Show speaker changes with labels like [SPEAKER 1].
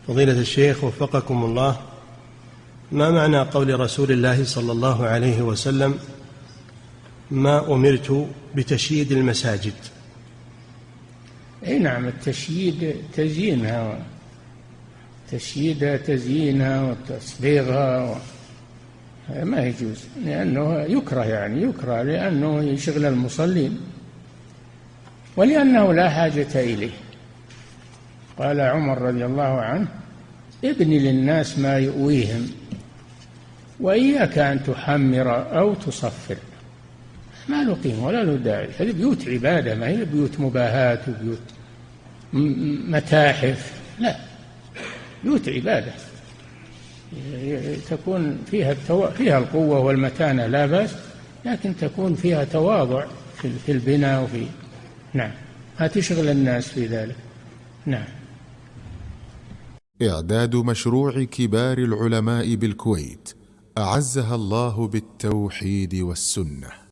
[SPEAKER 1] فضيلة الشيخ وفقكم الله، ما معنى قول رسول الله صلى الله عليه وسلم: ما أمرت بتشييد المساجد؟
[SPEAKER 2] أي نعم، التشييد تزيينها وتصبيغها ما يجوز، لأنه يكره، يكره لأنه يشغل المصلين ولأنه لا حاجة إليه. قال عمر رضي الله عنه: ابن للناس ما يؤويهم، وإياك أن تحمر أو تصفر، ما له قيمة ولا له داعي. هذه بيوت عبادة، ما هي بيوت مباهات وبيوت متاحف، لا، بيوت عبادة تكون فيها القوة والمتانة لا بأس، لكن تكون فيها تواضع في البناء وفي نعم، ما تشغل الناس في ذلك. نعم.
[SPEAKER 3] إعداد مشروع كبار العلماء بالكويت أعزها الله بالتوحيد والسنة.